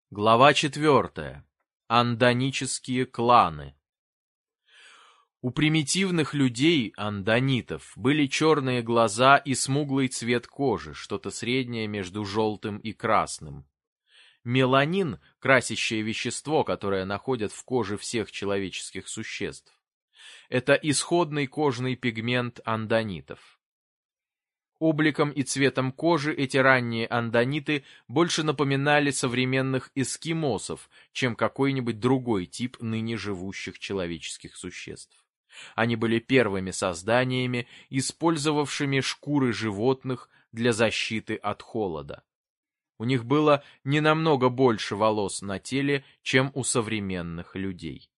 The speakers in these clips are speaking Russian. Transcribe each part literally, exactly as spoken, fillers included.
Глава четвертая. Андонические кланы. У примитивных людей, андонитов, были черные глаза и смуглый цвет кожи, что-то среднее между желтым и красным. Меланин – красящее вещество, которое находят в коже всех человеческих существ. Это исходный кожный пигмент андонитов. Обликом и цветом кожи эти ранние андониты больше напоминали современных эскимосов, чем какой-нибудь другой тип ныне живущих человеческих существ. Они были первыми созданиями, использовавшими шкуры животных для защиты от холода. У них было не намного больше волос на теле, чем у современных людей.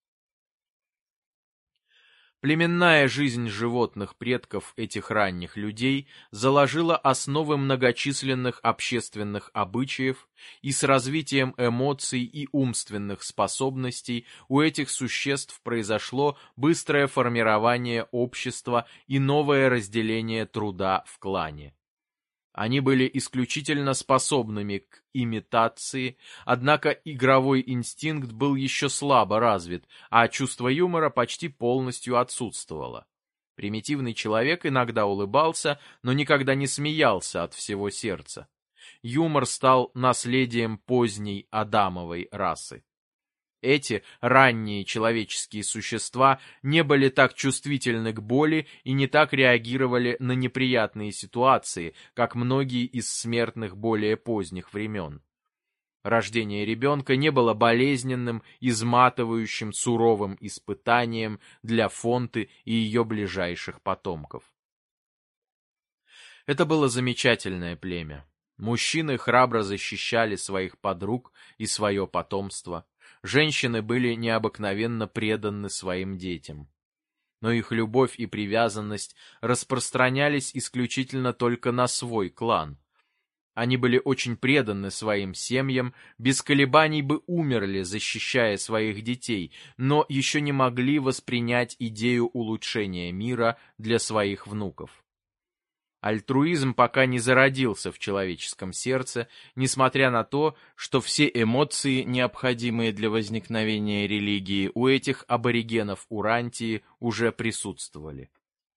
Племенная жизнь животных предков этих ранних людей заложила основы многочисленных общественных обычаев, и с развитием эмоций и умственных способностей у этих существ произошло быстрое формирование общества и новое разделение труда в клане. Они были исключительно способными к имитации, однако игровой инстинкт был еще слабо развит, а чувство юмора почти полностью отсутствовало. Примитивный человек иногда улыбался, но никогда не смеялся от всего сердца. Юмор стал наследием поздней адамовой расы. Эти ранние человеческие существа не были так чувствительны к боли и не так реагировали на неприятные ситуации, как многие из смертных более поздних времен. Рождение ребенка не было болезненным, изматывающим, суровым испытанием для Фонты и ее ближайших потомков. Это было замечательное племя. Мужчины храбро защищали своих подруг и свое потомство. Женщины были необыкновенно преданы своим детям. Но их любовь и привязанность распространялись исключительно только на свой клан. Они были очень преданы своим семьям, без колебаний бы умерли, защищая своих детей, но еще не могли воспринять идею улучшения мира для своих внуков. Альтруизм пока не зародился в человеческом сердце, несмотря на то, что все эмоции, необходимые для возникновения религии, у этих аборигенов Урантии уже присутствовали.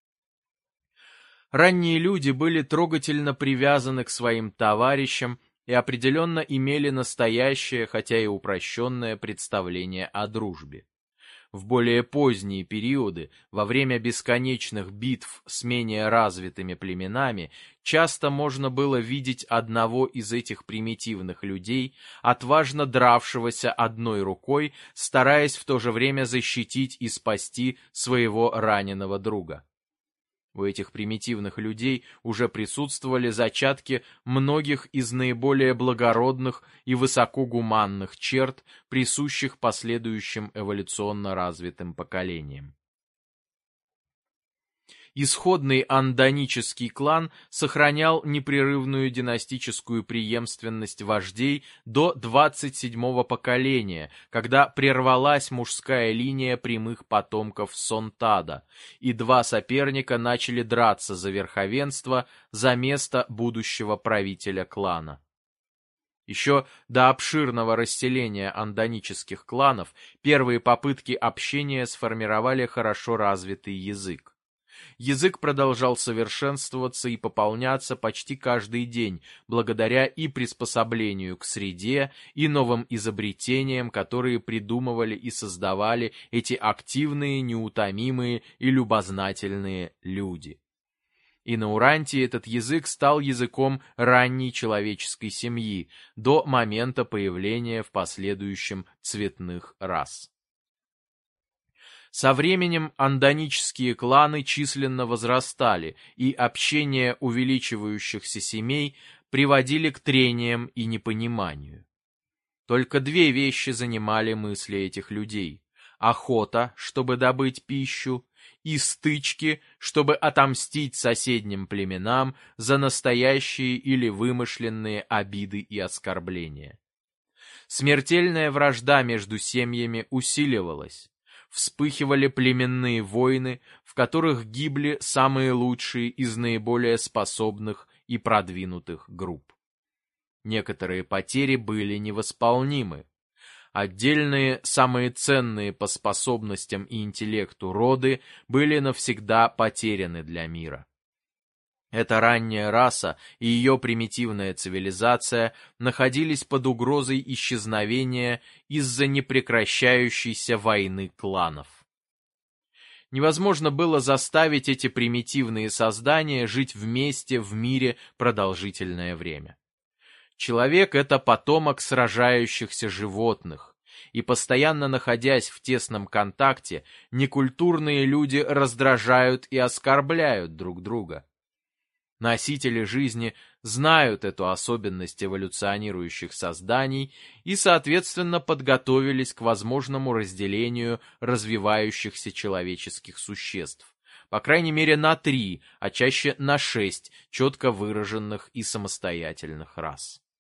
Ранние люди были трогательно привязаны к своим товарищам и определенно имели настоящее, хотя и упрощенное представление о дружбе. В более поздние периоды, во время бесконечных битв с менее развитыми племенами, часто можно было видеть одного из этих примитивных людей, отважно дравшегося одной рукой, стараясь в то же время защитить и спасти своего раненого друга. У этих примитивных людей уже присутствовали зачатки многих из наиболее благородных и высокогуманных черт, присущих последующим эволюционно развитым поколениям. Исходный андонический клан сохранял непрерывную династическую преемственность вождей до двадцать седьмого поколения, когда прервалась мужская линия прямых потомков Сонтада, и два соперника начали драться за верховенство, за место будущего правителя клана. Еще до обширного расселения андонических кланов первые попытки общения сформировали хорошо развитый язык. Язык продолжал совершенствоваться и пополняться почти каждый день, благодаря и приспособлению к среде, и новым изобретениям, которые придумывали и создавали эти активные, неутомимые и любознательные люди. И на Урантии этот язык стал языком ранней человеческой семьи, до момента появления в последующем цветных рас. Со временем андонические кланы численно возрастали, и общение увеличивающихся семей приводили к трениям и непониманию. Только две вещи занимали мысли этих людей: охота, чтобы добыть пищу, и стычки, чтобы отомстить соседним племенам за настоящие или вымышленные обиды и оскорбления. Смертельная вражда между семьями усиливалась. Вспыхивали племенные войны, в которых гибли самые лучшие из наиболее способных и продвинутых групп. Некоторые потери были невосполнимы. Отдельные, самые ценные по способностям и интеллекту роды были навсегда потеряны для мира. Эта ранняя раса и ее примитивная цивилизация находились под угрозой исчезновения из-за непрекращающейся войны кланов. Невозможно было заставить эти примитивные создания жить вместе в мире продолжительное время. Человек — это потомок сражающихся животных, и постоянно находясь в тесном контакте, некультурные люди раздражают и оскорбляют друг друга. Носители жизни знают эту особенность эволюционирующих созданий и, соответственно, подготовились к возможному разделению развивающихся человеческих существ, по крайней мере на три, а чаще на шесть четко выраженных и самостоятельных рас.